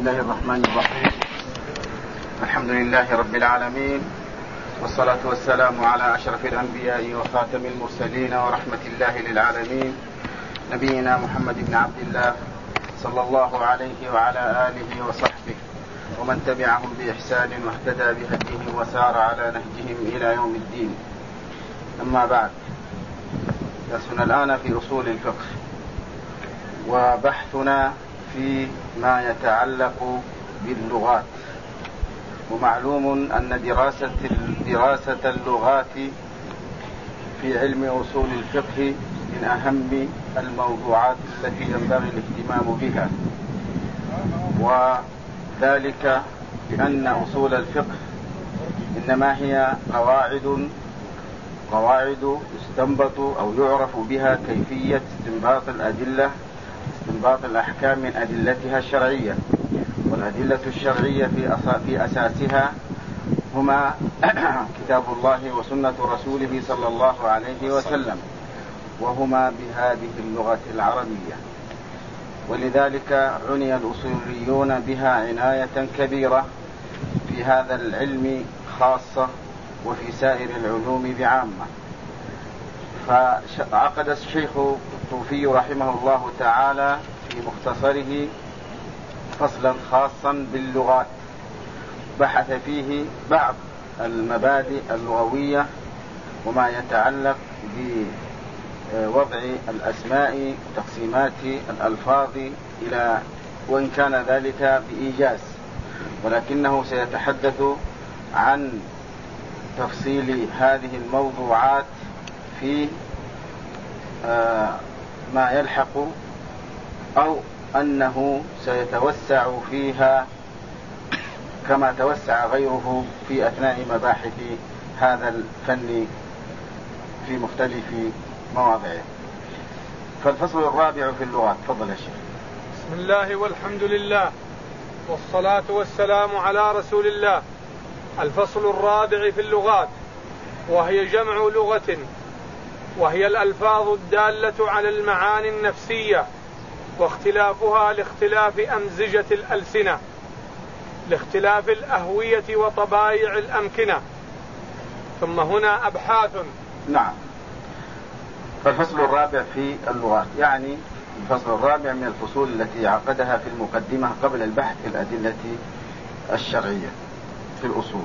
الله الرحمن الرحيم. الحمد لله رب العالمين، والصلاة والسلام على أشرف الأنبياء وخاتم المرسلين ورحمة الله للعالمين، نبينا محمد بن عبد الله صلى الله عليه وعلى آله وصحبه ومن تبعهم بإحسان واهتدى بهديهم وسار على نهجهم إلى يوم الدين. أما بعد، درسنا الآن في أصول الفقه، وبحثنا في ما يتعلق باللغات. ومعلوم أن دراسة اللغات في علم أصول الفقه من أهم الموضوعات التي ينبغي الاهتمام بها، وذلك لأن أصول الفقه إنما هي قواعد يستنبط أو يعرف بها كيفية استنباط الأحكام من أدلتها الشرعية. والأدلة الشرعية في أساسها هما كتاب الله وسنة رسوله صلى الله عليه وسلم، وهما بهذه اللغة العربية. ولذلك عني الأصوليون بها عناية كبيرة في هذا العلم خاصة وفي سائر العلوم بعامة. فعقد الشيخ الطوفي رحمه الله تعالى في مختصره فصلا خاصا باللغات، بحث فيه بعض المبادئ اللغوية وما يتعلق بوضع الأسماء وتقسيمات الألفاظ، وإن كان ذلك بإيجاز، ولكنه سيتحدث عن تفصيل هذه الموضوعات في ما يلحق، أو أنه سيتوسع فيها كما توسع غيره في أثناء مباحث هذا الفن في مختلف مواضعه. فالفصل الرابع في اللغات. تفضل يا شيخ. بسم الله والحمد لله والصلاة والسلام على رسول الله. الفصل الرابع في اللغات، وهي جمع لغة، وهي الألفاظ الدالة على المعاني النفسية، واختلافها لاختلاف أمزجة الألسنة، لاختلاف الأهوية وطبائع الأمكنة. ثم هنا أبحاث. نعم. فالفصل الرابع في اللغات يعني الفصل الرابع من الفصول التي عقدها في المقدمة قبل البحث في الأدلة الشرعية في الأصول.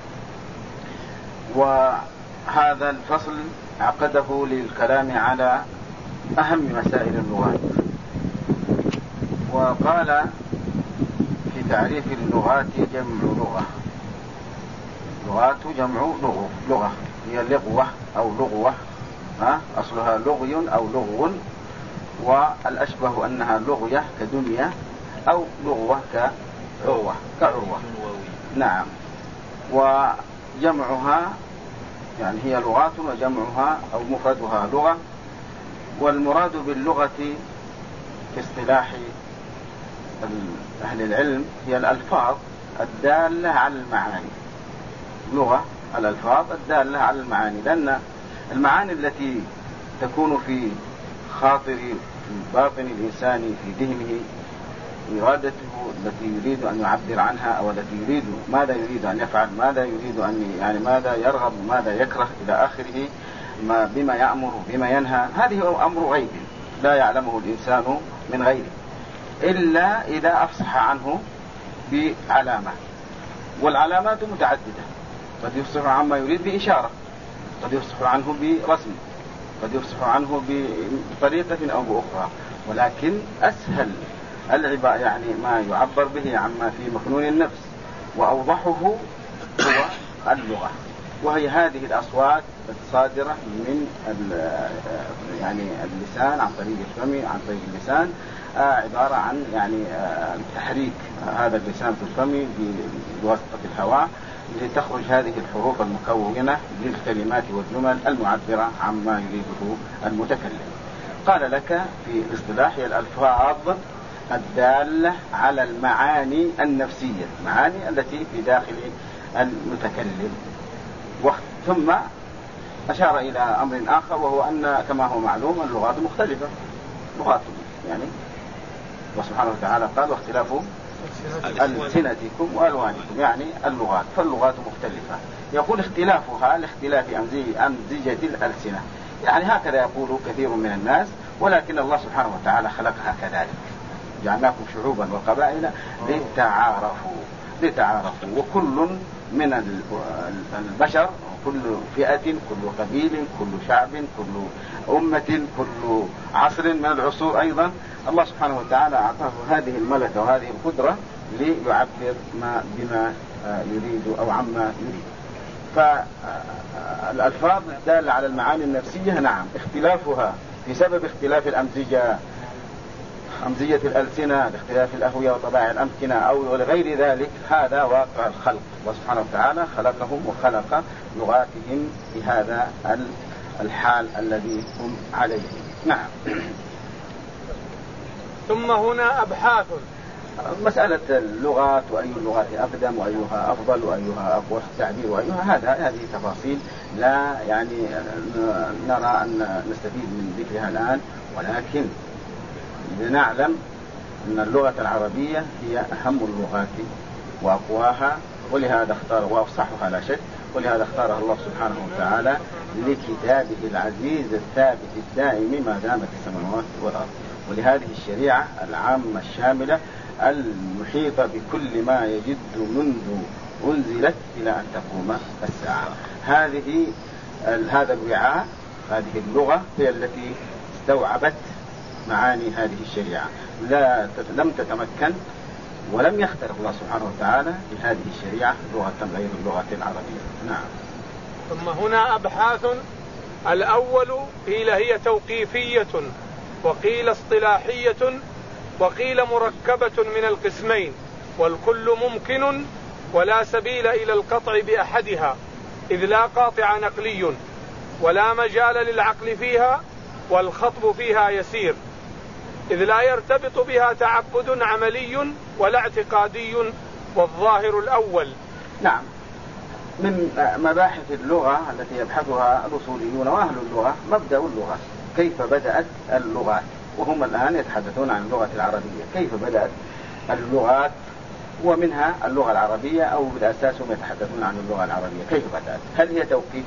وهذا الفصل عقده للكلام على أهم مسائل اللغات. وقال في تعريف اللغات جمع لغة. لغات جمع لغة، هي لغوة أو لغوة، أصلها لغي أو لغو، والأشبه أنها لغية كدنيا، أو لغوة كعروة. نعم. وجمعها يعني هي لغات، وجمعها أو مفردها لغة. والمراد باللغة في اصطلاح أهل العلم هي الألفاظ الدالة على المعاني. لغة الألفاظ الدالة على المعاني، لأن المعاني التي تكون في خاطر باطن الإنسان في ذهنه، إرادته التي يريد أن يعبر عنها، أو التي ماذا يريد أن يفعل، ماذا يريد ماذا يرغب، ماذا يكره إلى آخره، بما يأمر بما ينهى، هذه أمر غيب لا يعلمه الإنسان من غيره إلا إذا أفصح عنه بعلامة. والعلامات متعددة، قد يفصح عما يريد بإشارة، قد يفصح عنه برسم، قد يفصح عنه بطريقة أو بأخرى. ولكن أسهل ما يعبر به عما في مكنون النفس وأوضحه هو اللغة. وهي هذه الأصوات الصادرة من اللسان عن طريق الفم، عن طريق اللسان، عبارة عن تحريك هذا اللسان في الفم بواسطة الهواء لتخرج هذه الحروف المكونة للكلمات والجمل المعبرة عما يريده المتكلم. قال لك في الاصطلاح هي الألفاظ الدالة على المعاني النفسية، المعاني التي في داخل المتكلم. ثم أشار إلى أمر آخر، وهو أن كما هو معلوم اللغات مختلفة، لغات وسبحانه وتعالى قال واختلاف ألسنتكم وألوانكم، يعني اللغات، فاللغات مختلفة. يقول اختلافها لاختلاف أمزجة الألسنة، يعني هكذا يقول كثير من الناس، ولكن الله سبحانه وتعالى خلقها كذلك، جعلناكم شعوبا وقبائل لتعارفوا، وكل من البشر، كل فئة، كل قبيل، كل شعب، كل أمة، كل عصر من العصور أيضا الله سبحانه وتعالى أعطاه هذه الملكة وهذه القدرة ليعبر بما يريد أو عما يريد. فالألفاظ الدالة على المعاني النفسية نعم اختلافها بسبب اختلاف أمزجة الألسنة، لاختلاف الأهوية وطباع الأمكنة أو لغير ذلك، هذا واقع الخلق، الله سبحانه وتعالى خلقهم وخلق لغاتهم بهذا الحال الذي هم عليه. نعم. ثم هنا أبحاث مسألة اللغات، وأي اللغات أقدم وأيها أفضل وأيها أقوى التعبير وأيها، هذه تفاصيل لا يعني نرى أن نستفيد من ذكرها الآن، ولكن لنعلم أن اللغة العربية هي أهم اللغات وأقواها، ولهذا اختار وأفصحها لا شك، ولهذا اختارها الله سبحانه وتعالى لكتابه العزيز الثابت الدائم ما دامت السماوات والأرض، ولهذه الشريعة العامة الشاملة المحيطة بكل ما يجد منذ أنزلت إلى أن تقوم الساعة. هذا الوعاء، هذه اللغة هي التي استوعبت معاني هذه الشريعة، لم تتمكن ولم يخترق الله سبحانه وتعالى بهذه الشريعة لغة غير اللغة العربية. نعم. ثم هنا أبحاث. الأول قيل هي توقيفية، وقيل اصطلاحية، وقيل مركبة من القسمين، والكل ممكن ولا سبيل إلى القطع بأحدها، إذ لا قاطع نقلي ولا مجال للعقل فيها، والخطب فيها يسير، إذ لا يرتبط بها تعبد عملي ولا اعتقادي، والظاهر الأول. نعم. من مباحث اللغة التي يبحثها الأصوليون وأهل اللغة مبدأ اللغة، كيف بدأت اللغات، وهم الآن يتحدثون عن اللغة العربية، كيف بدأت اللغات، ومنها اللغة العربية، أو بالأساس هم يتحدثون عن اللغة العربية كيف بدأت. هل هي توقيف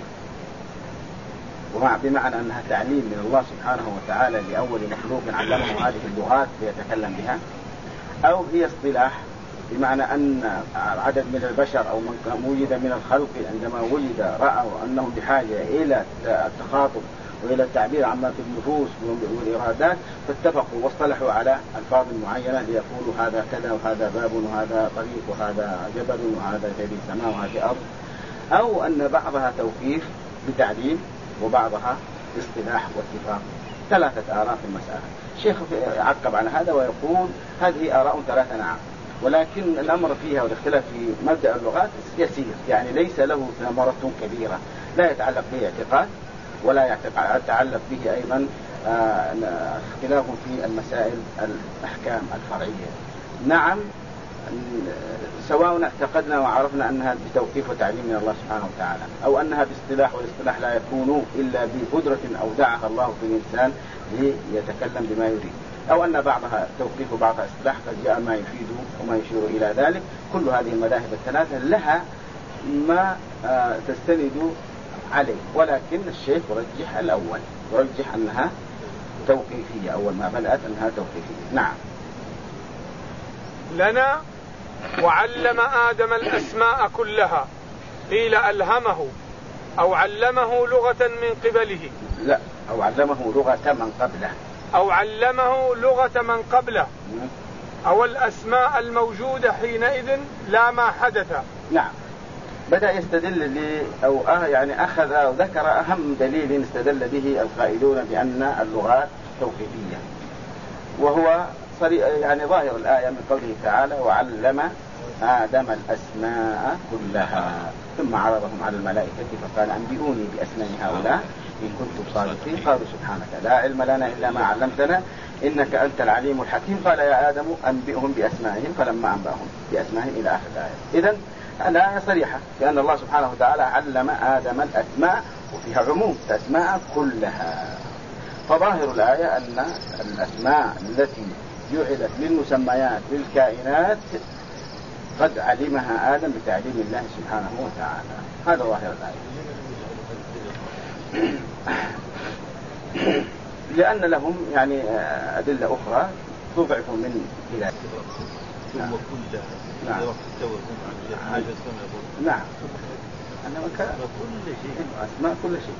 بمعنى أنها تعليم من الله سبحانه وتعالى لأول مخلوق علمه هذه اللغات ليتكلم بها، أو هي اصطلاح بمعنى أن عدد من البشر أو من وجد من الخلق عندما ولد رأوا أنهم بحاجة إلى التخاطب وإلى التعبير عما في النفوس والإرادات، فاتفقوا واصطلحوا على ألفاظ معينة ليقولوا هذا كذا وهذا باب وهذا طريق وهذا جبل وهذا هذه سماء وهذه أرض، أو أن بعضها توقيف بتعليم وبعضها اصطلاح واتفاق. 3 آراء في المسألة. الشيخ عقب على هذا ويقول هذه آراء 3 نعم، ولكن الأمر فيها والاختلاف في مبدأ اللغات يسير، يعني ليس له ثمرة كبيرة، لا يتعلق به اعتقاد ولا يتعلق به أيضا اختلاف في المسائل الأحكام الفرعية. نعم، سواء اعتقدنا وعرفنا أنها بتوقيف وتعليم من الله سبحانه وتعالى، أو أنها باصطلاح، والاصطلاح لا يكون إلا بقدرة أودعها الله في الإنسان ليتكلم بما يريد، أو أن بعضها توقيف وبعضها اصطلاح قد جاء ما يفيد وما يشير إلى ذلك. كل هذه المذاهب ال3 لها ما تستند عليه، ولكن الشيخ يرجح الأول، يرجح أنها توقيفية، أول ما بدأت أنها توقيفية. نعم. لنا وعلم آدم الأسماء كلها، قيل ألهمه أو علمه لغة من قبله. لا، أو علمه لغة من قبله، أو علمه لغة من قبله، أو الأسماء الموجودة حينئذ لا ما حدث. نعم. بدأ يستدل يعني أخذ أو ذكر أهم دليل استدل به القائلون بأن اللغات توقيفية، وهو يعني ظاهر الآية من قوله تعالى وعلم آدم الأسماء كلها ثم عرضهم على الملائكة فقال أنبئوني بأسماء هؤلاء إن كنتم صادقين قالوا سبحانك لا علم لنا إلا ما علمتنا إنك أنت العليم الحكيم قال يا آدم أنبئهم بأسمائهم فلما أنبأهم بأسمائهم إلى آخر الآية. إذن الآية صريحة بأن الله سبحانه وتعالى علم آدم الأسماء، وفيها عموم الأسماء كلها. فظاهر الآية أن الأسماء التي جعلت للمسميات للكائنات قد علمها آدم بتعليم الله سبحانه وتعالى. هذا ظاهر الآية. لأن لهم يعني أدلة أخرى تضعف من هذا. نعم. نعم. نعم. أنما كل شيء أسماء كل شيء.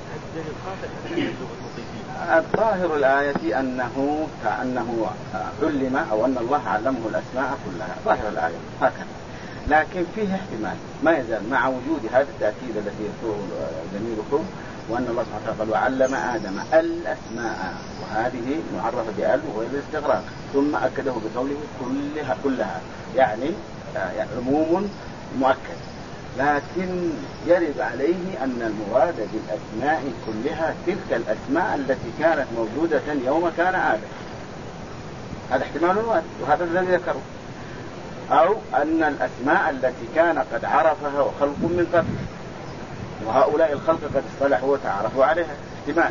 الظاهر الآية أنه كأنه علم أو أن الله علمه الأسماء كلها، ظاهر الآية هكذا. لكن فيه احتمال ما يزال مع وجود هذا التأكيد الذي يذكره زميلكم، وأن الله سبحانه وتعالى وعلم آدم الأسماء، وهذه معرفة بأل وهي الاستغراق، ثم أكده بقوله كلها يعني عموم مؤكد. لكن يرد عليه أن المراد بالأسماء كلها تلك الأسماء التي كانت موجودة يوم كان آدم. هذا احتمال وارد، وهذا الذي ذكره. أو أن الأسماء التي كان قد عرفها وخلق من قبل، وهؤلاء الخلق قد اصطلحوا وتعرفوا عليها، احتمال.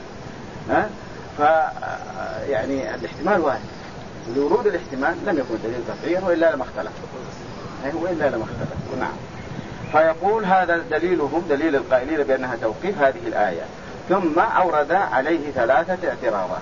يعني الاحتمال واحد، لورود الاحتمال لم يكن دليل قطعيا وإلا لما اختلف. نعم. فيقول هذا دليلهم دليل القائلين بأنها توقيف هذه الآية. ثم أورد عليه 3 اعتراضات.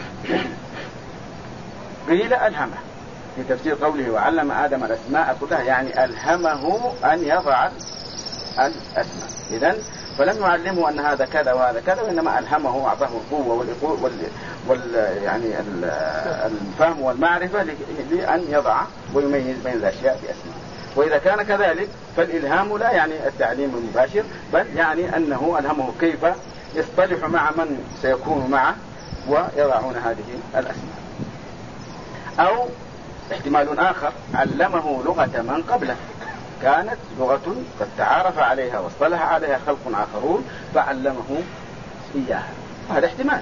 قيل ألهمه في تفسير قوله وعلم آدم الأسماء كلها، يعني ألهمه أن يضع الأسماء. إذن فلم يعلمه أن هذا كذا وهذا كذا، وإنما ألهمه وأعطاه القوة يعني الفهم والمعرفة لأن يضع ويميز بين الأشياء بأسماء. وإذا كان كذلك فالإلهام لا يعني التعليم المباشر، بل يعني أنه ألهمه كيف يصطلح مع من سيكون معه ويضعون هذه الأسماء. أو احتمال آخر، علمه لغة من قبله، كانت لغة قد تعارف عليها واصطلح عليها خلق آخرون فعلمه إياها. هذا احتمال.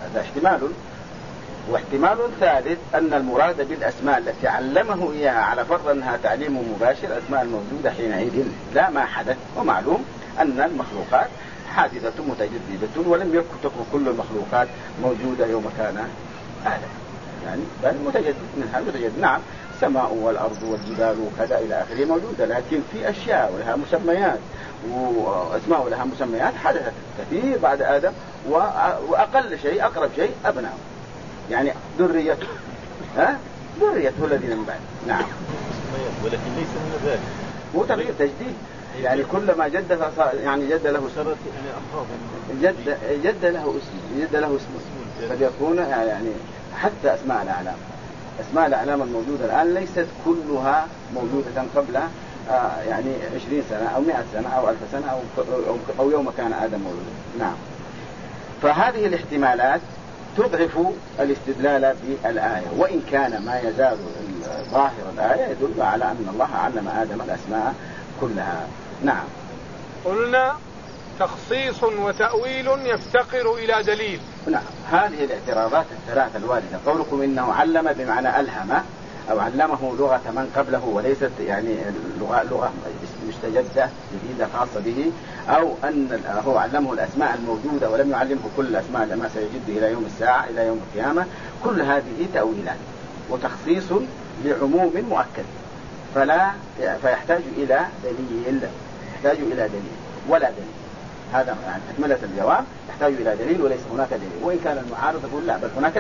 واحتمال ثالث أن المراد بالأسماء التي علمه إياها على فرض أنها تعليم مباشر الأسماء الموجودة حينئذ لا ما حدث. ومعلوم أن المخلوقات حادثة متجددة، ولم تكن كل المخلوقات موجودة يوم كان آدم، يعني بل متجدد. نعم، السماء والأرض والجبال وكذا إلى آخره موجودة، لكن في أشياء ولها مسميات وأسماء ولها مسميات حدثت كثير بعد آدم، وأقل شيء أقرب شيء أبناء، يعني ذريته الذين من بعد. نعم. ولكن ليس من ذلك، هو تغيير تجديد، يعني كلما جد يعني جد له اسم، جد له اسم قد يكون يعني حتى أسماء الأعلام الموجودة الآن ليست كلها موجودة قبل يعني 20 سنة أو 100 سنة أو 1000 سنة أو يوم كان آدم موجود. نعم. فهذه الاحتمالات تضعف الاستدلال بالآية، وإن كان ما يزال ظاهر الآية يدل على أن الله علم آدم الأسماء كلها. نعم. قلنا تخصيص وتأويل يفتقر إلى دليل. نعم. هذه الاعتراضات الثلاثة الواردة، قولكم إنه علم بمعنى ألهم أو علمه لغة من قبله وليست يعني لغة مستجدة جديدة خاصة به، أو أن هو علمه الأسماء الموجودة ولم يعلمه كل الأسماء لما سيجد إلى يوم الساعة إلى يوم القيامة، كل هذه تأويلات وتخصيص لعموم مؤكد، فيحتاج إلى دليل ولا دليل. هذا يعني تكملة الجواب، يحتاج إلى دليل وليس هناك دليل. وإن كان المعارض يقول لا، بل هناك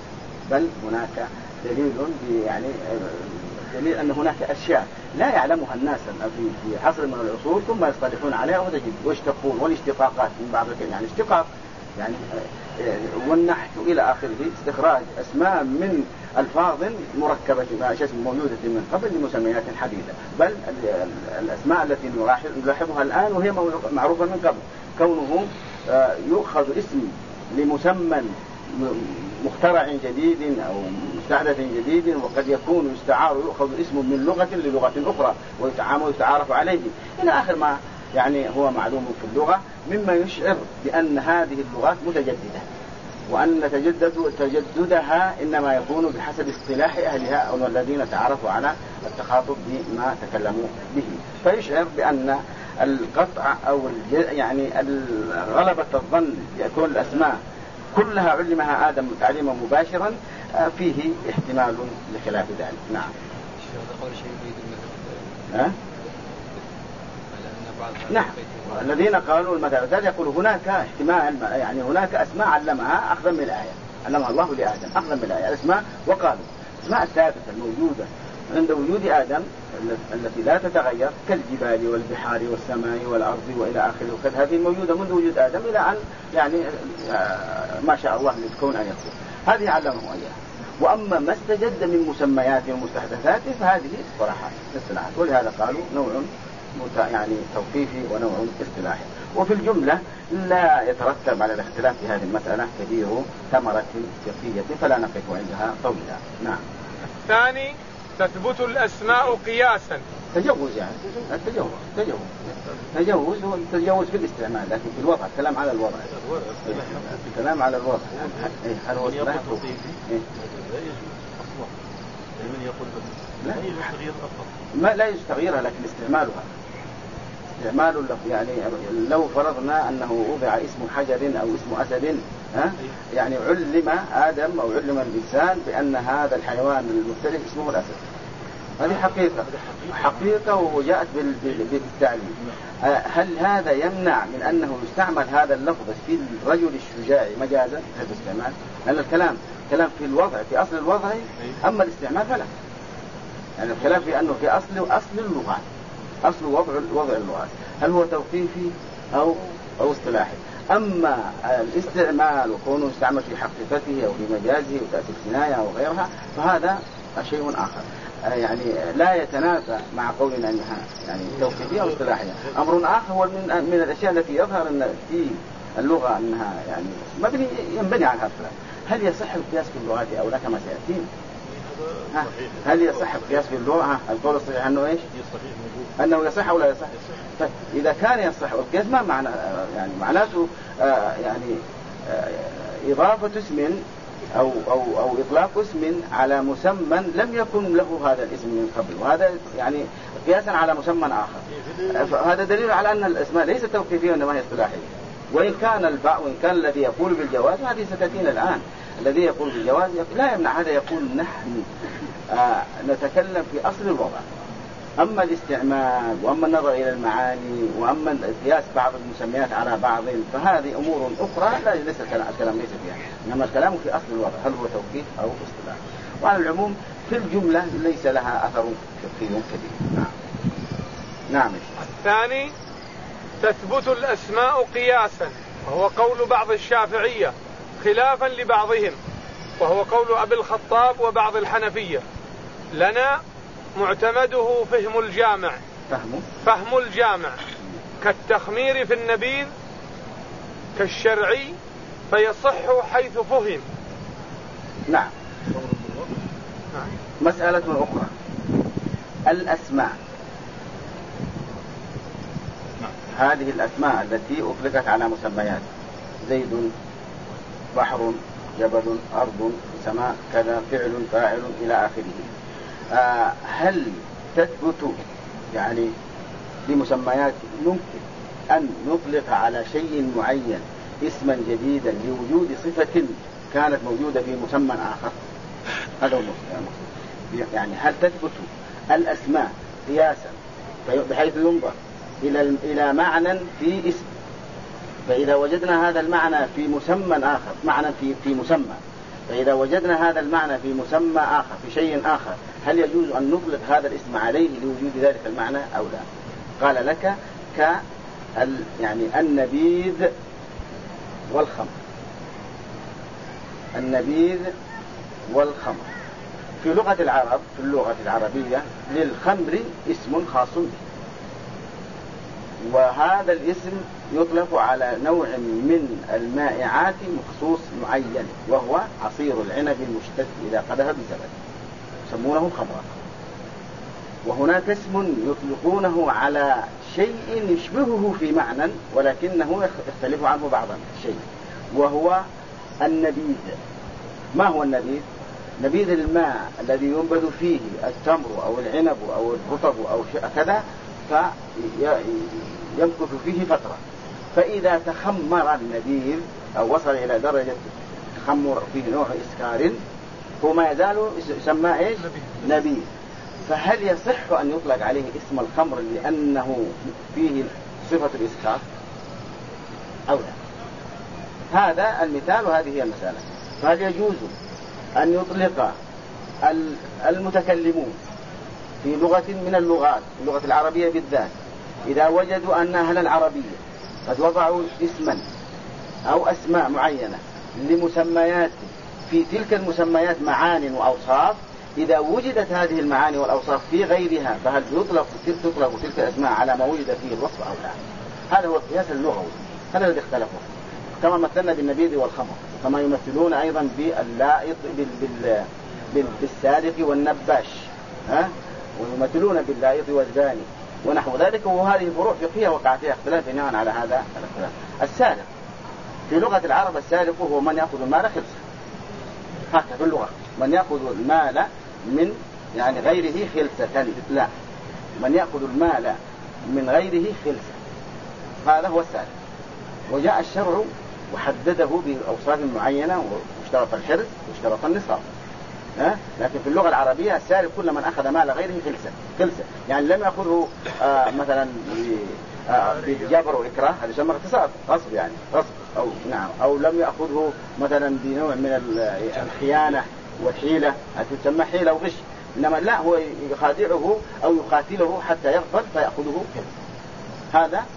دليل يعني دليل أن هناك أشياء لا يعلمها الناس في عصر من العصور ثم يصطلحون عليها ويشتقون، والاشتقاقات من بعض يعني اشتقاق يعني والنحت إلى آخره، استخراج أسماء من ألفاظ مركبة موجودة من قبل لمسميات حديثة، بل الأسماء التي نلاحظها الآن وهي معروفة من قبل، كونه يؤخذ اسم لمسمى مخترع جديد أو مستحدث جديد، وقد يكون يؤخذ اسم من لغة للغة أخرى ويتعارف عليه إلى آخر ما يعني هو معلوم في اللغة، مما يشعر بأن هذه اللغات متجددة، وأن تجددها إنما يكون بحسب اصطلاح أهلها أو الذين تعرفوا على التخاطب بما تكلموا به، فيشعر بأن القطع أو يعني غلبة الظن يكون الأسماء كلها علمها آدم تعليما مباشرا فيه احتمال لخلاف ذلك. نعم. هذا قول شيء يريد المثل. نعم. الذين قالوا المثل يقول هناك احتمال، يعني هناك أسماء علمها أخذا من الآية، علمها الله لآدم أخذا من الآية الأسماء، وقالوا الأسماء الثابتة الموجودة عند وجود آدم التي لا تتغير كالجبال والبحار والسماء والأرض وإلى آخره، وقد هذه موجودة منذ وجود آدم إلى أن يعني ما شاء الله للكون أن يكون، هذه علمه إياها. وأما ما استجد من مسميات ومستحدثات فهذه اصطلاحات، ولهذا قالوا نوع يعني توقيفي ونوع اصطلاحي. وفي الجملة لا يترتب على الاختلاف في هذه المسألة كبير ثمرة فقهية، فلا نقف عندها طويلا. نعم. الثاني تثبت الأسماء قياسا. تجوز يعني تجوز والتجوز في الاستعمال، لكن في الوضع الكلام على الوضع. الكلام على الوضع. هل هو اصطلاح؟ من يقول لا يجوز تغيير الألفاظ، ما لا يجوز تغييرها، لكن استعمال يعني لو فرضنا أنه وضع اسم حجر أو اسم أسد، يعني علم آدم أو علم الإنسان بأن هذا الحيوان المختلف اسمه الأسد، هذه حقيقة وجاءت بالتعليم. هل هذا يمنع من أنه يستعمل هذا اللفظ في الرجل الشجاع مجازا هذا الاستعمال؟ لأن الكلام في الوضع في أصل الوضع، أما الاستعمال فلا. يعني الكلام في أنه في أصل اللغة، أصل وضع اللغات، هل هو توقيفي أو اصطلاحي. أما الاستعمال وكونه يستعمل في حقيقته أو في مجازه وتأتي الكناية أو غيرها فهذا شيء آخر، يعني لا يتنافى مع قولنا أنها يعني توقيفية أو اصطلاحية. أمر آخر هو من الأشياء التي يظهر أن في اللغة أنها يعني ينبني على هذا الكلام. هل يصح القياس في اللغات أو لا كما سيأتي؟ هل يصح القياس في اللغة؟ القول الصحيح أنه إيش؟ أنه يصح أو لا يصح؟ إذا كان يصح القياس ما معنى يعني معناته يعني إضافة اسم أو إطلاق اسم على مسمى لم يكن له هذا الاسم من قبل، وهذا يعني قياسا على مسمى آخر. فهذا دليل على أن الأسماء ليست توقيفية وإنما هي اصطلاحية. وإن كان الذي يقول بالجواز، هذه ستأتينا الآن، الذي يقول بالجواز لا يمنع هذا، يقول نحن نتكلم في أصل الوضع. أما الاستعمال وأما النظر إلى المعاني وأما قياس بعض المسميات على بعض فهذه أمور أخرى ليس الكلام ليس فيها، إنما الكلام في أصل الوضع هل هو توقيف أو اصطلاح. وعلى العموم في الجملة ليس لها أثر فقهي كبير. نعم. الثاني تثبت الأسماء قياسا، وهو قول بعض الشافعية خلافا لبعضهم، وهو قول أبي الخطاب وبعض الحنفية. لنا معتمده فهم الجامع كالتخمير في النبيذ كالشرعي فيصح حيث فهم. نعم. مسألة أخرى الأسماء، هذه الأسماء التي أطلقت على مسميات زيد بحر جبل أرض سماء كذا فعل فاعل إلى آخره، هل تثبت يعني بمسميات يمكن أن نطلق على شيء معين اسما جديدا لوجود صفة كانت موجودة في مسمى آخر؟ هذا هو يعني هل تثبت الأسماء قياسا بحيث ينظر إلى معنى في اسم، فإذا وجدنا هذا المعنى في مسمى آخر معنى في مسمى، فإذا وجدنا هذا المعنى في مسمى آخر في شيء آخر هل يجوز أن نطلق هذا الاسم عليه لوجود ذلك المعنى أو لا؟ قال لك يعني النبيذ والخمر. النبيذ والخمر في لغة العرب، في اللغة العربية للخمر اسم خاص به، وهذا الاسم يطلق على نوع من المائعات مخصوص معين وهو عصير العنب المشتد إذا قدح بزبد يسمونه خمرا. وهناك اسم يطلقونه على شيء يشبهه في معنى ولكنه يختلف عنه بعض الشيء وهو النبيذ. ما هو النبيذ؟ نبيذ الماء الذي ينبذ فيه التمر أو العنب أو الرطب أو كذا فيمكث فيه فترة، فإذا تخمر النبيذ أو وصل إلى درجة خمر فيه نوع إسكار هو ما يزال يسمى إيش؟ نبيذ. فهل يصح أن يطلق عليه اسم الخمر لأنه فيه صفة الإسكار أو لا؟ هذا المثال وهذه هي المسألة. فهل يجوز أن يطلق المتكلمون في لغة من اللغات، اللغة العربية بالذات، إذا وجدوا أن أهل العربية قد وضعوا اسما أو أسماء معينة لمسميات في تلك المسميات معاني وأوصاف، إذا وجدت هذه المعاني والأوصاف في غيرها فهل تطلق تلك الأسماء على ما وجد فيه الوصف أو لا؟ هذا هو القياس اللغوي، هذا الذي اختلفوا. كما مثلنا بالنبيذ والخمر، كما يمثلون أيضا باللائط بالسالق والنباش، ويمثلون باللائط والزاني ونحو ذلك. وهذه فروع فقهية وقع فيها اختلاف بناء على هذا الاختلاف. السالق في لغة العرب، السالق هو من يأخذ المال خلصة، هكذا في اللغة، من يأخذ المال من يعني غيره خلصة، لا، من يأخذ المال من غيره خلصة، هذا هو السالق. وجاء الشرع وحدده بأوصاف معينة واشترط الحرز واشترط النصاب. لكن في اللغة العربية السارق كل من أخذ مال غيره خلصة، يعني لم يأخذه مثلا بجبر وإكراه، هذا يسمى اغتصاب، غصب يعني غصب، أو نعم، أو لم يأخذه مثلا بنوع من الخيانة والحيلة، هذا تسمى حيلة وغش، إنما لا، هو يخادعه أو يقاتله حتى يغفل فيأخذه كذا، هذا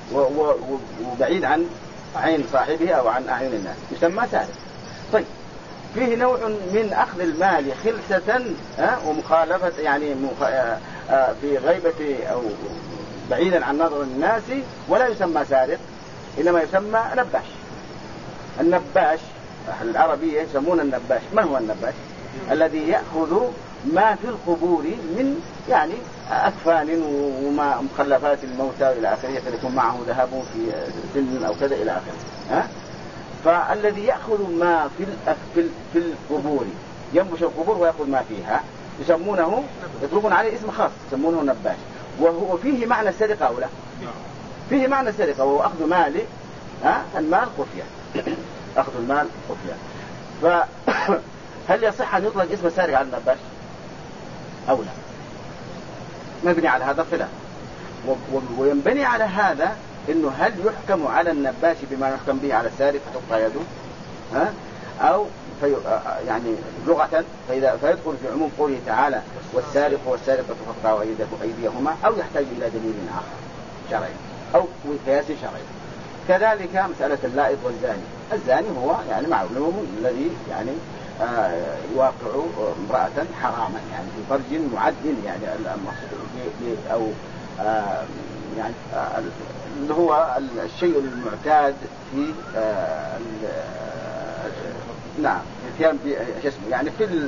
وبعيد عن عين صاحبه أو عن أعين الناس، يسمى سارق. طيب، فيه نوع من أخذ المال خلسة ومخالفة، يعني في غيبة أو بعيدا عن نظر الناس، ولا يسمى سارق، إنما يسمى نباش. النباش العربية يسمون النباش. ما هو النباش؟ الذي يأخذ ما في القبور من يعني أكفان وما مخلفات الموتى إلى آخره، يكون معه ذهب في سن أو كذا إلى آخره. فالذي يأخذ ما في القبور، ينبش القبور ويأخذ ما فيها، يسمونه، يطلقون عليه اسم خاص، يسمونه نباش. وهو فيه معنى السرقة أو لا؟ فيه معنى السرقة، وهو أخذ مال المال خفية، أخذ المال خفية. فهل يصح أن يطلق اسم السارق على النباش أو لا؟ مبني على هذا الخلاف. وينبني على هذا إنه هل يحكم على النباش بما يحكم به على السارق فتقطع يده، أو يعني لغة فيدخل في عموم قوله تعالى والسارق والسارقة فاقطعوا أيديهما، أو يحتاج إلى دليل آخر شرعي أو قياس شرعي. كذلك مسألة اللائط والزاني. الزاني هو يعني معلوم الذي يعني يواقع امرأة حراما، يعني في فرج معدل، يعني أو يعني اللي هو الشيء المعتاد في نعم في اسمه يعني في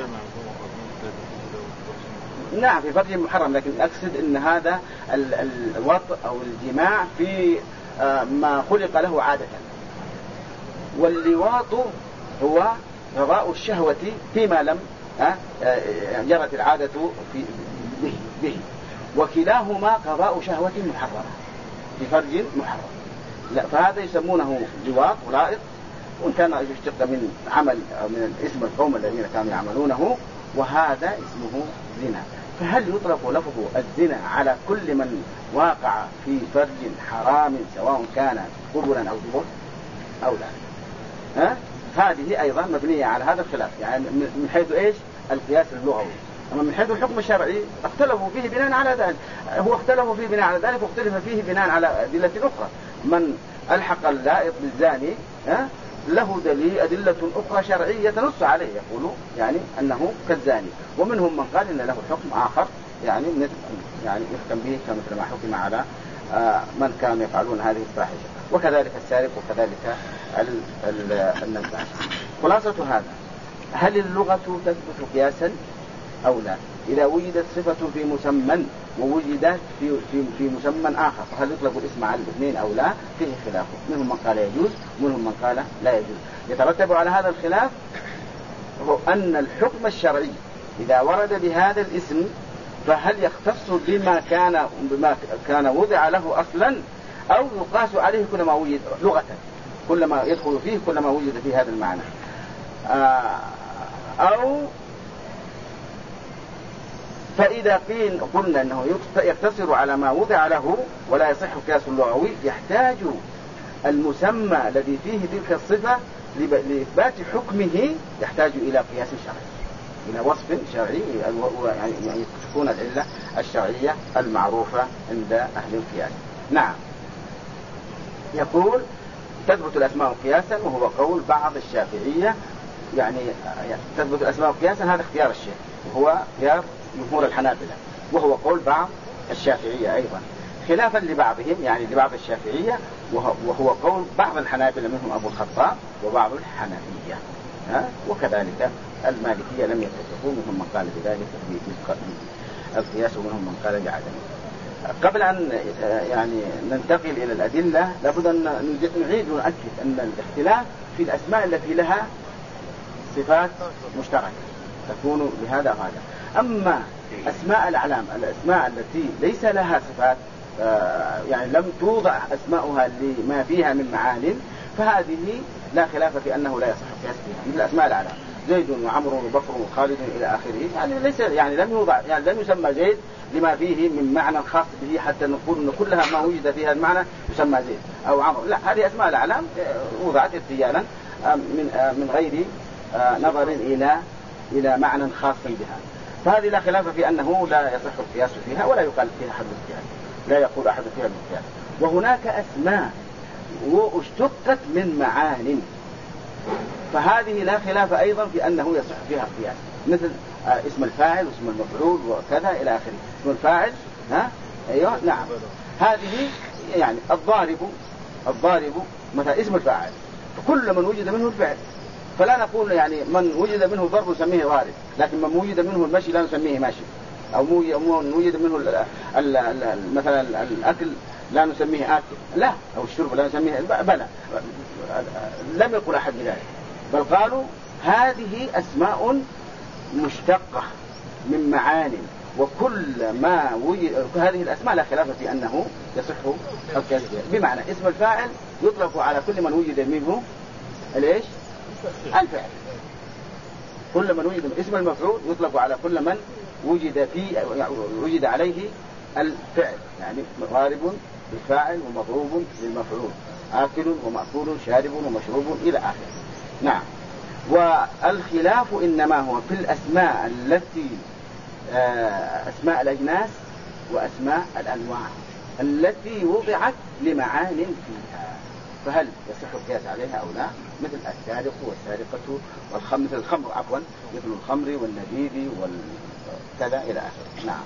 نعم في فرج محرم. لكن أقصد إن هذا الوطء أو الجماع في ما خلق له عادة، واللواط هو غضاء الشهوة فيما لم جرت العادة به، وكلاهما قضاء شهوة محرمة في فرج محرم. لا، فهذا يسمونه لواط ولائط، وإن كان يشتق من عمل أو من اسم القوم الذين كانوا يعملونه، وهذا اسمه زنا. فهل يطلق لفظ الزنا على كل من واقع في فرج حرام سواء كان قبلا أو دبر أو لا؟ هذه أيضا مبنية على هذا الخلاف، يعني من حيث إيش القياس اللغوي. أما من حيث الحكم الشرعي اختلفوا فيه بناء على ذلك، هو اختلفوا فيه بناء على ذلك، واختلف فيه بناء على أدلة أخرى. من ألحق اللائط بالزاني له أدلة أخرى شرعية تنص عليه، يقول يعني أنه كالزاني. ومنهم من قال إن له حكم آخر، يعني يحكم به كمثل ما حكم على من كانوا يفعلون هذه الفاحشة، وكذلك السارق وكذلك النباش. خلاصة هذا، هل اللغة تثبت قياسا أو لا؟ إذا وجدت صفة في مسمى ووجدت في مسمى آخر، فهل يطلق الاسم على الاثنين أو لا؟ فيه خلاف، منهم من قال يجوز ومنهم من قال لا يجوز. يترتب على هذا الخلاف هو أن الحكم الشرعي إذا ورد بهذا الاسم فهل يختص بما كان وضع له أصلا، أو يقاس عليه كلما وجد لغة، كلما يدخل فيه كلما وجد فيه هذا المعنى. أو فإذا قلنا أنه يقتصر على ما وضع له ولا يصح قياس اللغوي، يحتاج المسمى الذي فيه تلك الصفة لإثبات حكمه يحتاج إلى قياس شرعي، إلى وصف شرعي، يعني تكون العلة الشرعية المعروفة عند أهل القياس. نعم. يقول تثبت الأسماء قياسا، وهو قول بعض الشافعية، يعني تثبت الأسماء قياسا هذا اختيار الشيخ، وهو اختيار جمهور الحنابلة، وهو قول بعض الشافعية أيضا، خلافا لبعضهم يعني لبعض الشافعية، وهو قول بعض الحنابلة منهم أبو الخطاب وبعض الحنفية، وكذلك المالكية لم يتفقوا، منهم من قال بذلك بالقياس ومنهم من قال بعدمه. قبل أن يعني ننتقل إلى الأدلة لابد أن نعيد ونؤكد أن الاختلاف في الأسماء التي لها صفات مشتركة تكون بهذا وهذا. أما أسماء الأعلام، الأسماء التي ليس لها صفات، يعني لم توضع أسماؤها لما فيها من معان، فهذه لا خلاف في أنه لا يصح قياس فيها، مثل أسماء الأعلام زيد وعمر وبكر وخالد إلى آخره، يعني ليس يعني لم يوضع، يعني لم يسمى زيد لما فيه من معنى خاص به حتى نقول أن كلها ما وجد فيها المعنى يسمى زيد أو عمر، لا، هذه أسماء الأعلام وضعت ارتجالا من غير نظر إلى معنى خاص بها، فهذه لا خلاف في أنه لا يصح القياس فيها ولا يقال فيها حد القياس، لا يقول أحد فيها القياس. وهناك أسماء واشتقت من معان، فهذه لا خلاف أيضا في أنه يصح فيها القياس، مثل اسم الفاعل واسم المفعول وكذا إلى آخره. اسم الفاعل أيوه نعم، هذه يعني الضارب مثلا اسم الفاعل، فكل من وجد منه الفعل، فلا نقول يعني من وجد منه ضرب نسميه ضارب، لكن من وجد منه المشي لا نسميه ماشي، أو من وجد منه مثلا الأكل لا نسميه آكل، لا، أو الشرب لا نسميه بلى، لم يقل أحد بذلك، بل قالوا هذه أسماء مشتقة من معان، وكل ما وجد هذه الأسماء لا خلاف في أنه يصح القياس بها. بمعنى اسم الفاعل يطلق على كل من وجد منه الإيش؟ الفعل. كل من وجد اسم المفعول يطلق على كل من وجد عليه الفعل، يعني ضارب بالفاعل ومضروب للمفعول، آكل ومأكول شارب ومشروب إلى آخره. نعم. والخلاف إنما هو في الأسماء التي أسماء الأجناس وأسماء الأنواع التي وضعت لمعان فيها، فهل يصح القياس عليها أو لا؟ مثل السارق والسارقة والخمر، مثل الخمر عفوا، مثل الخمر والنبيذ والكذا إلى آخره. نعم.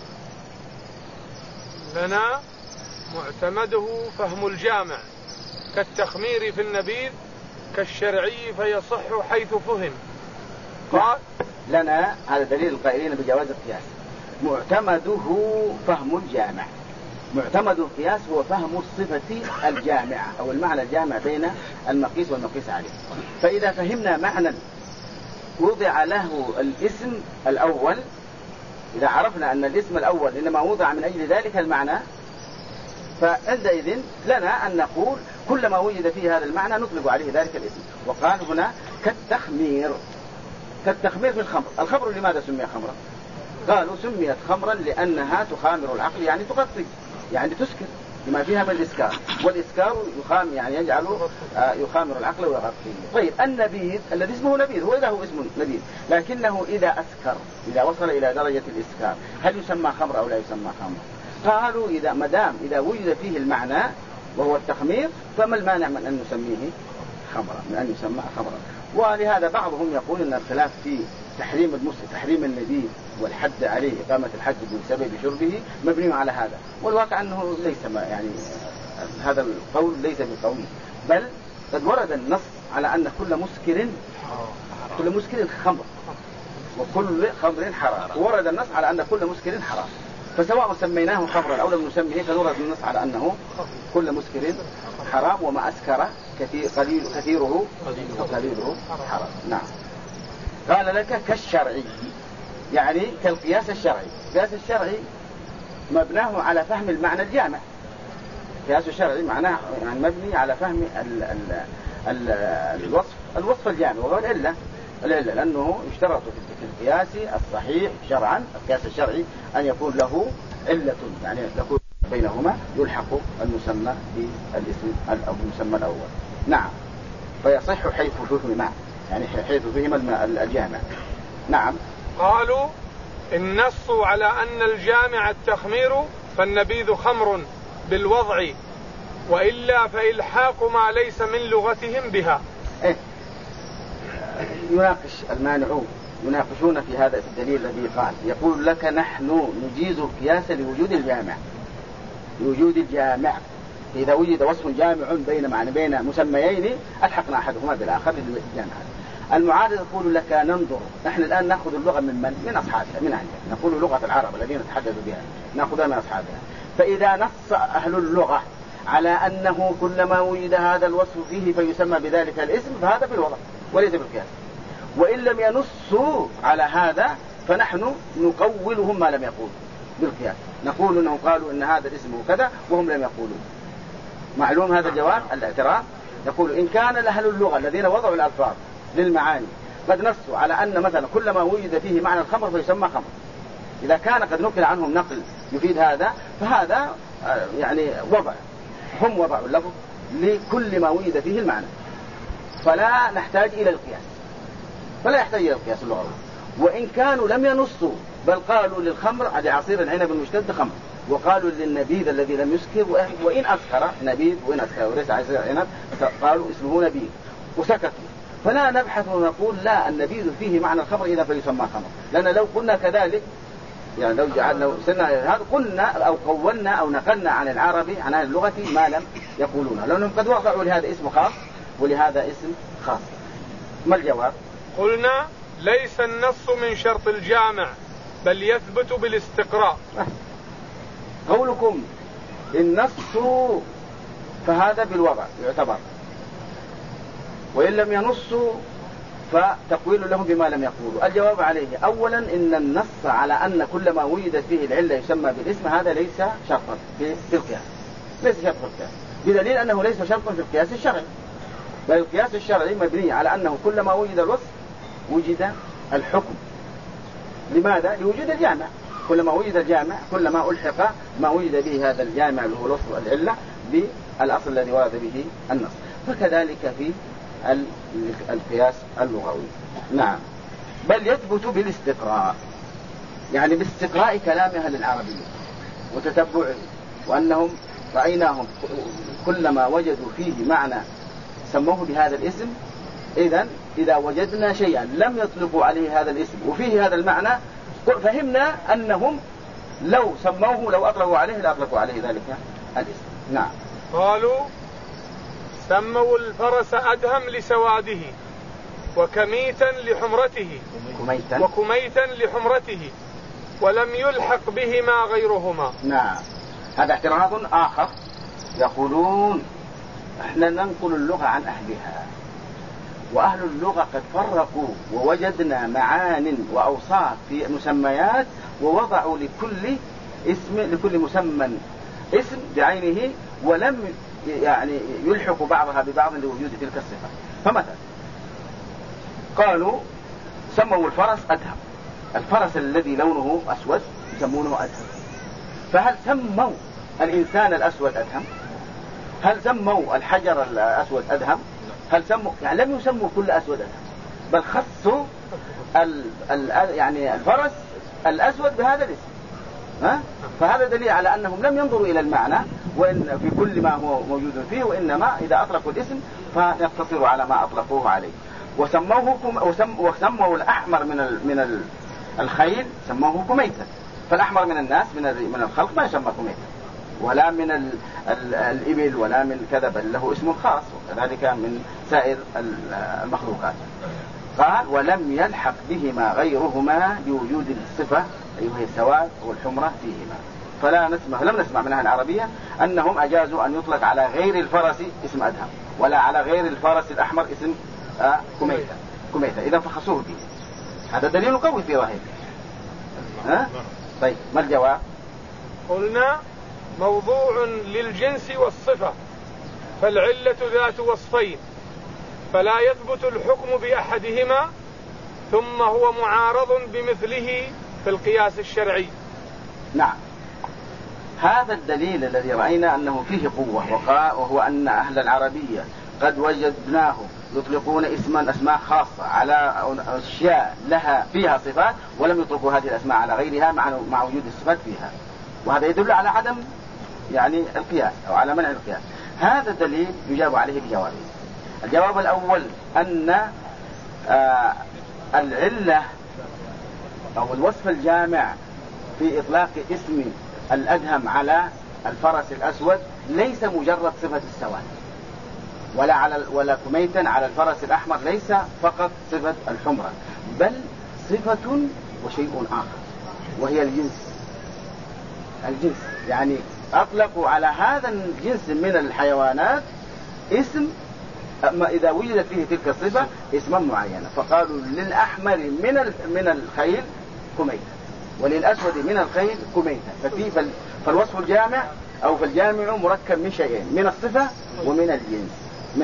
لنا معتمده فهم الجامع كالتخمير في النبيذ كالشرعي فيصح حيث فهم. قال لنا هذا دليل القائلين بجواز القياس. معتمده فهم الجامع، معتمد القياس هو فهم الصفة الجامعة أو المعنى الجامع بين المقيس والمقيس عليه. فإذا فهمنا معنى وضع له الاسم الأول، إذا عرفنا أن الاسم الأول إنما وضع من أجل ذلك المعنى، فعندئذ لنا أن نقول كل ما وجد فيه هذا المعنى نطلق عليه ذلك الاسم. وقال هنا كالتخمير في الخمر. الخمر لماذا سمي خمرا؟ قالوا سميت خمرا لأنها تخامر العقل، يعني تغطي، يعني تسكر لما فيها من الإسكار، والإسكار يعني يجعل يخامر العقل ويغطيه. طيب النبيذ الذي اسمه نبيذ هو له اسم نبيذ، لكنه إذا أسكر، إذا وصل إلى درجة الإسكار، هل يسمى خمر أو لا يسمى خمر؟ قالوا إذا مدام إذا وجد فيه المعنى وهو التخمير، فما المانع من أن نسميه خمرا، من أن يسمى خمرا. ولهذا بعضهم يقول أن الخلاف في تحريم النبيذ والحد عليه، إقامة الحد بسبب شربه، مبني على هذا، والواقع أنه ليس يعني هذا القول ليس بقوي، بل قد ورد النص على أن كل مسكر خمر وكل خمر حرام، ورد النص على أن كل مسكر حرام، فسواء سميناه خمرا أو لم نسميه فنورد النص على أنه كل مسكر حرام، وما أسكر كثيره وقليله حرام. نعم. قال لك كالشرعي، يعني كالقياس الشرعي. القياس الشرعي مبناه على فهم المعنى الجامع. القياس الشرعي معناه يعني مبني على فهم الوصف الوصف الجامع وهو العلة لأنه يشترط في القياس الصحيح شرعا، القياس الشرعي أن يكون له علة، يعني تكون بينهما يلحق المسمى بالاسم المسمى الأول. نعم، فيصح حيث فهما، يعني حيث فهم الجامع. نعم. قالوا إن نصوا على أن الجامع التخمير فالنبيذ خمر بالوضع، وإلا فإلحاق ما ليس من لغتهم بها. يناقش المانعون يناقشون في هذا الدليل الذي قال، يقول لك نحن نجيز القياس لوجود الجامع، إذا وجد وصف جامع بين مسميين ألحقنا أحدهما بالآخر للجامع. المعارض يقول لك ننظر، نحن الآن نأخذ اللغة من أصحابها، من عندنا نقول لغة العرب الذين نتحدث بها نأخذها من أصحابها. فإذا نص أهل اللغة على أنه كلما وجد هذا الوصف فيه فيسمى بذلك الاسم فهذا بالوضع وليس بالقياس. وإن لم ينصوا على هذا فنحن نقولهم ما لم يقولوا بالقياس، نقول أنهم قالوا أن هذا الاسم كذا وهم لم يقولوا. معلوم هذا الجواب الاعتراض. يقول إن كان أهل اللغة الذين وضعوا الألفاظ للمعاني قد نصوا على أن مثلا كلما وجد فيه معنى الخمر فيسمى خمر، إذا كان قد نقل عنهم نقل يفيد هذا فهذا يعني هم وضعوا اللفظ لكل ما وجد فيه المعنى، فلا نحتاج إلى القياس، فلا يحتاج إلى القياس اللغوي. وإن كانوا لم ينصوا بل قالوا للخمر على عصير العنب المشتد خمر، وقالوا للنبيذ الذي لم يسكر وإن أسكر نبيذ وإن أسكر وليس عصير العنب قالوا اسمه نبيذ وسكتوا. فلا نبحث ونقول لا النبيذ فيه معنى الخمر إذا فيسمى خمر، لأن لو قلنا كذلك يعني لو سنة هذا قلنا أو قولنا أو نقلنا عن العربي عن اللغة ما لم يقولونه، لأنهم قد وضعوا لهذا اسم خاص ولهذا اسم خاص. ما الجواب؟ قلنا ليس النص من شرط الجامع بل يثبت بالاستقراء. قولكم النص فهذا بالوضع يعتبر، وإن لم ينصوا فتقويل لهم بما لم يقولوا. الجواب عليه أولا إن النص على أن كل ما وجدت فيه العلة يسمى بالاسم هذا ليس شرطا في القياس، ليس شرطا في القياس، بدليل أنه ليس شرطا في القياس الشرعي، بل القياس الشرعي مبني على أنه كل ما وجد الوصف وجد الحكم. لماذا؟ لوجود الجامع، كل ما وجد الجامع كل ما ألحق ما وجد به هذا الجامع اللي هو الوصف العلة بالأصل الذي ورد به النص. فكذلك في القياس اللغوي. نعم، بل يثبت بالاستقراء، يعني باستقراء كلام أهل العربية وتتبعه، وأنهم رأيناهم كلما وجدوا فيه معنى سموه بهذا الاسم. إذا وجدنا شيئا لم يطلقوا عليه هذا الاسم وفيه هذا المعنى فهمنا أنهم لو سموه لو أطلقوا عليه لأطلقوا عليه ذلك الاسم. نعم. قالوا سموا الفرس أدهم لسواده وكميتا لحمرته ولم يلحق بهما غيرهما. نعم، هذا اعتراض آخر. يقولون احنا ننقل اللغة عن أهلها، وأهل اللغة قد فرقوا ووجدنا معان وأوصاف في مسميات ووضعوا لكل مسمى اسم بعينه ولم يعني يلحق بعضها ببعض لوجود تلك الصفة. فمثلا قالوا سموا الفرس أدهم، الفرس الذي لونه أسود يسمونه أدهم، فهل سموا الإنسان الأسود أدهم؟ هل سموا الحجر الأسود أدهم؟ هل سموا يعني لم يسموا كل أسود أدهم، بل خصوا يعني الفرس الأسود بهذا الاسم. فهذا دليل على أنهم لم ينظروا إلى المعنى وإن في كل ما هو موجود فيه، وإنما إذا أطلقوا الاسم فيقتصروا على ما أطلقوه عليه. وسموا الأحمر من الخيل سموه كميتا، فالأحمر من الناس من الخلق ما يسمى كميتا، ولا من الإبل ولا من كذا، بل له اسم خاص، وكذلك من سائر المخلوقات. قال ولم يلحق بهما غيرهما لوجود الصفة أيها السواد والحمرة فيهما. لم نسمع من أهل العربية أنهم أجازوا أن يطلق على غير الفرس اسم أدهم ولا على غير الفرس الأحمر اسم كميتا. إذا فخصوه به، هذا دليل قوي في ظاهره. طيب ما الجواب؟ قلنا موضوع للجنس والصفة، فالعلة ذات وصفين فلا يثبت الحكم بأحدهما ثم هو معارض بمثله في القياس الشرعي. نعم، هذا الدليل الذي رأينا أنه فيه قوة، وهو أن أهل العربية قد وجدناه يطلقون أسماء خاصة على أشياء لها فيها صفات، ولم يطلقوا هذه الأسماء على غيرها مع وجود الصفات فيها، وهذا يدل على عدم يعني القياس أو على منع القياس. هذا الدليل يجاب عليه بجوابين. الجواب الأول أن العلة أو الوصف الجامع في إطلاق اسم الأدهم على الفرس الأسود ليس مجرد صفة السواد، ولا كميتا على الفرس الأحمر ليس فقط صفة الحمرة، بل صفة وشيء آخر وهي الجنس. يعني أطلقوا على هذا الجنس من الحيوانات اسم إذا وجدت فيه تلك الصفة اسما معينة، فقالوا للأحمر من الخيل كميتا، وللأسود من الخيل كميتا. فالوصف الجامع أو فالجامع مركب من شيئين، من الصفة ومن الجنس.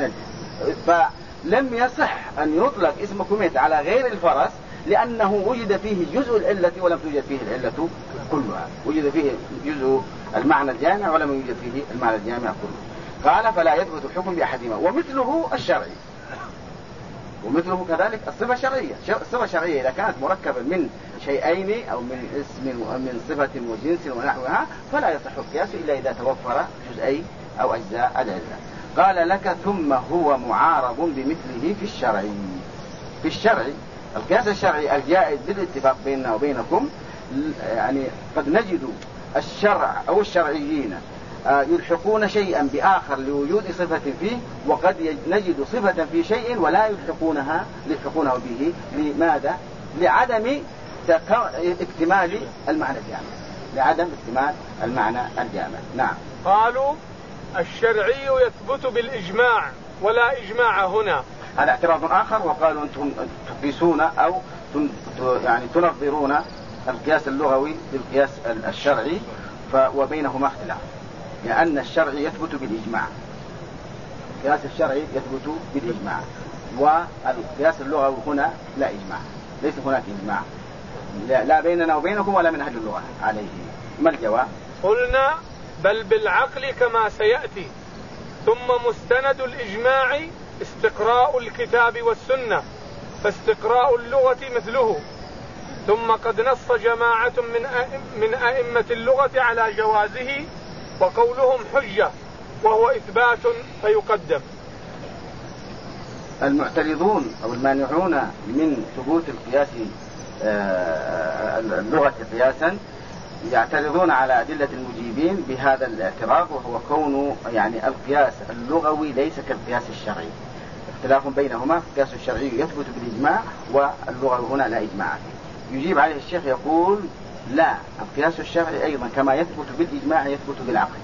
فلم يصح أن يطلق اسم كميت على غير الفرس، لأنه وجد فيه جزء العلة ولم توجد فيه العلة كلها، وجد فيه جزء المعنى الجامع ولم يوجد فيه المعنى الجامع كله. قال فلا يثبت الحكم بأحدهما، ومثله الشرعي، ومثله كذلك الصفة الشرعية. الصفة الشرعية إذا كانت مركبة من شيئين أو من اسم ومن صفة وجنس ونحوها فلا يصح القياس إلا إذا توفر جزئي أو أجزاء العلة. قال لك ثم هو معارض بمثله في الشرع القياس الشرعي الجائز بالاتفاق بيننا وبينكم. يعني قد نجد الشرع أو الشرعيين يلحقون شيئا بآخر لوجود صفة فيه، وقد نجد صفة في شيء ولا يلحقونه به. لماذا؟ لعدم اكتمال المعنى الجامع، لعدم اكتمال المعنى الجامع. نعم. قالوا الشرعي يثبت بالإجماع ولا إجماع هنا. هذا اعتراض آخر، وقالوا أنتم تقيسون أو يعني تنظرون القياس اللغوي بالقياس الشرعي وبينهما اختلاف، لأن الشرعي يثبت بالإجماع، القياس الشرعي يثبت بالإجماع، والقياس اللغوي هنا لا إجماع، ليس هناك إجماع لا بيننا وبينكم ولا من أهل اللغة عليه. ما الجواب؟ قلنا بل بالعقل كما سيأتي، ثم مستند الإجماع استقراء الكتاب والسنة، فاستقراء اللغة مثله. ثم قد نص جماعة من أئمة اللغة على جوازه، وقولهم حجة وهو إثبات فيقدم. المعترضون أو المانعون من ثبوت القياس اللغة قياسا يعترضون على أدلة المجيبين بهذا الاعتراض، وهو كون يعني القياس اللغوي ليس كالقياس الشرعي، اختلاف بينهما. القياس الشرعي يثبت بالإجماع واللغوي هنا لا إجماع فيه. يجيب عليه الشيخ يقول لا، القياس الشرعي أيضا كما يثبت بالإجماع يثبت بالعقل،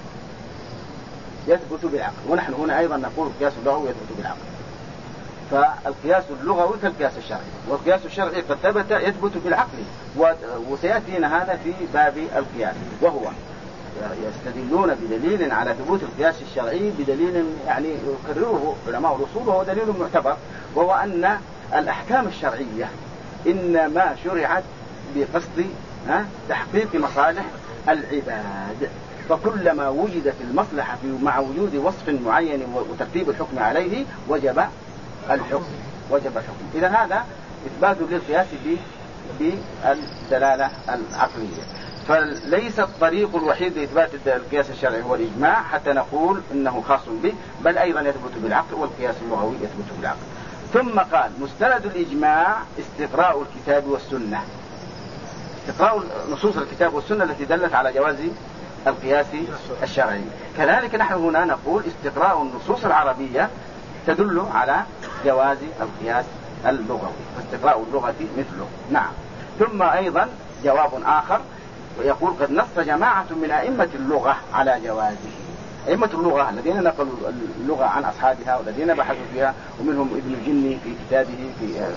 ونحن هنا أيضا نقول القياس اللغوي يثبت بالعقل. فالقياس اللغوي كالقياس الشرعي، والقياس الشرعي قد ثبت يثبت بالعقل، وسيأتينا هذا في باب القياس. وهو يستدلون بدليل على ثبوت القياس الشرعي بدليل يعني يكرره علماء الأصول، وهو دليل معتبر، وهو أن الأحكام الشرعية إنما شرعت بقصد تحقيق مصالح العباد، فكلما وجدت المصلحة مع وجود وصف معين وترتيب الحكم عليه وجب الحكم. إذا هذا إثبات للقياس بالدلالة العقلية. فليس الطريق الوحيد لإثبات القياس الشرعي هو الإجماع حتى نقول إنه خاص به، بل أيضا يثبت بالعقل، والقياس اللغوي يثبت بالعقل. ثم قال مستند الإجماع استقراء الكتاب والسنة، استقراء نصوص الكتاب والسنة التي دلت على جواز القياس الشرعي. كذلك نحن هنا نقول استقراء النصوص العربية تدل على جواز القياس اللغوي، فاستقراء اللغة مثله. نعم. ثم أيضا جواب آخر ويقول قد نص جماعة من أئمة اللغة على جوازه. أئمة اللغة الذين نقلوا اللغة عن أصحابها والذين بحثوا فيها، ومنهم ابن الجني في كتابه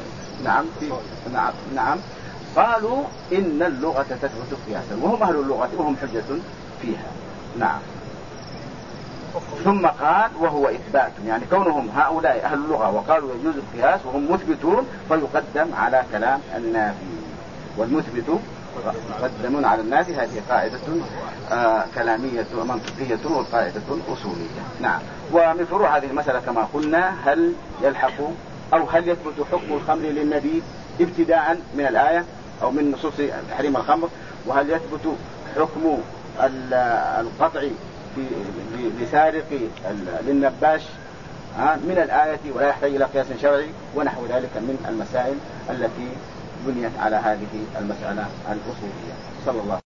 نعم قالوا إن اللغة تثبت قياسا، وهم أهل اللغة وهم حجة فيها. نعم. ثم قال وهو إثبات، يعني كونهم هؤلاء أهل اللغة وقالوا يجوز القياس وهم مثبتون فيقدم على كلام النافي، والمثبت يقدمون على النافي. هذه قاعدة كلامية منطقية وقاعدة أصولية. نعم. ومن فروع هذه المسألة كما قلنا هل يلحق أو هل يثبت حكم الخمر للنبيذ ابتداء من الآية أو من نصوص تحريم الخمر، وهل يثبت حكم القطع لسارق للنباش من الآية ولا يحتاج إلى قياس شرعي، ونحو ذلك من المسائل التي بنيت على هذه المسألة الأصولية. صلى الله